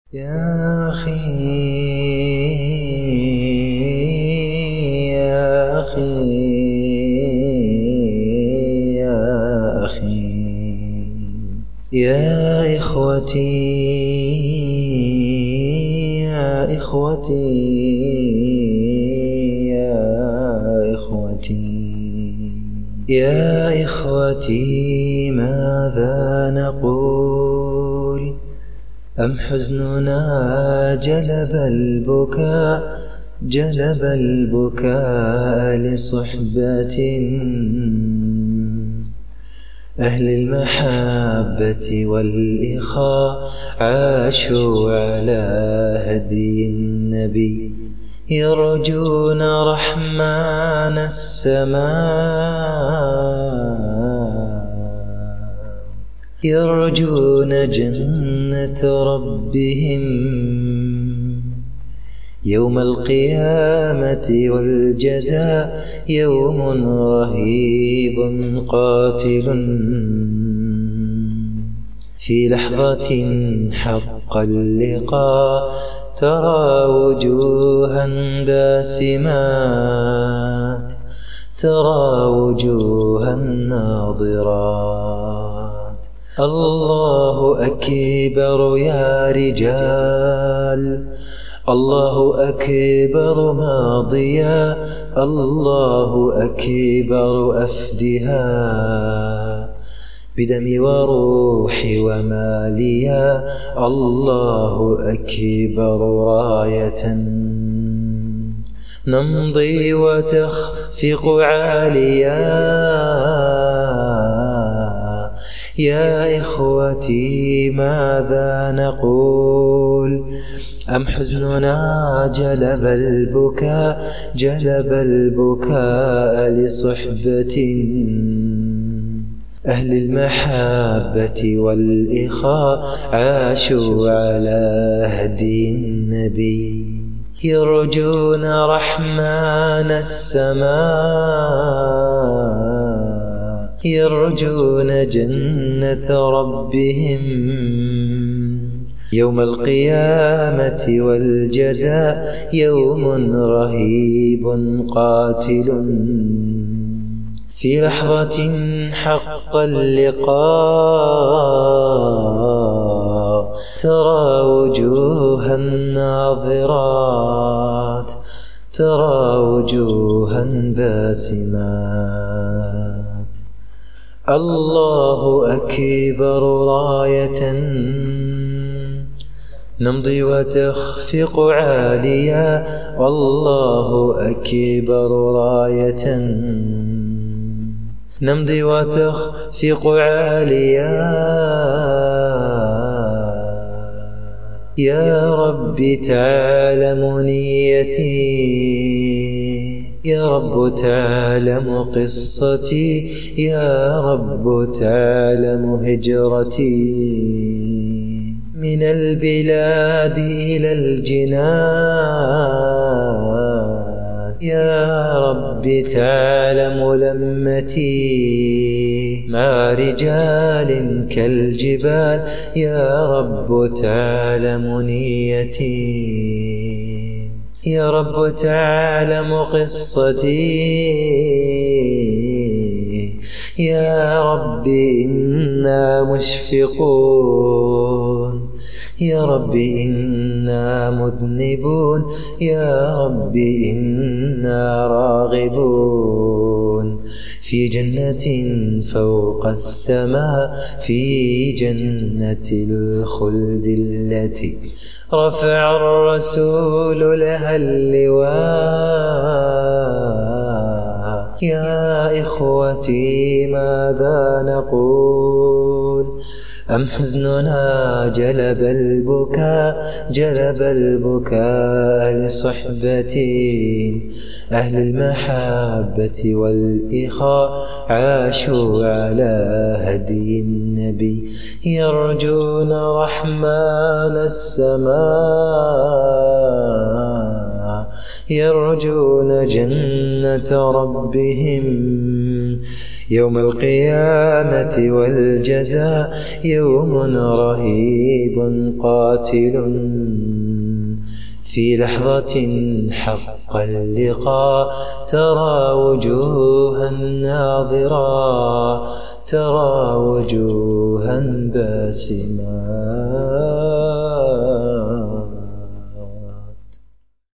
يا أخي يا أخي يا أخي يا إخوتي يا إخوتي يا إخوتي يا إخوتي ماذا نقول أم حزننا جلب البكاء لصحبة أهل المحبة والإخاء عاشوا على هدي النبي يرجون رحمن السماء يرجون جنة ربهم يوم القيامة والجزاء يوم رهيب قاتل في لحظة حق اللقاء ترى وجوها باسمات ترى وجوها ناظرات الله أكبر يا رجال الله أكبر ماضيا الله أكبر أفدها بدمي وروحي وماليا الله أكبر راية نمضي وتخفق عاليا يا إخوتي ماذا نقول أم حزننا جلب البكاء لصحبة أهل المحبة والإخاء عاشوا على هدي النبي يرجون رحمن السماء يرجون جنة ربهم يوم القيامة والجزاء يوم رهيب قاتل في لحظة حق اللقاء ترى وجوها ناظرات ترى وجوها باسمات الله أكبر راية نمضي وتخفق عاليا والله أكبر راية نمضي وتخفق عاليا يا رب تعلم نيتي يا رب تعلم قصتي يا رب تعلم هجرتي من البلاد إلى الجنان يا رب تعلم لمتي مع رجال كالجبال يا رب تعلم نيتي يا رب تعلم قصتي يا رب إنا مشفقون يا رب إنا مذنبون يا رب إنا راغبون في جنة فوق السماء في جنة الخلد التي رفع الرسول لها اللواء يا إخوتي ماذا نقول أم حزننا جلب البكاء لصحبة أهل المحبة والإخاء عاشوا على هدي النبي يرجون رحمن السماء يرجون جنة ربهم يوم القيامة والجزاء يوم رهيب قاتل، في لحظة حق اللقاء ترى وجوها ناظرا، ترى وجوها باسما.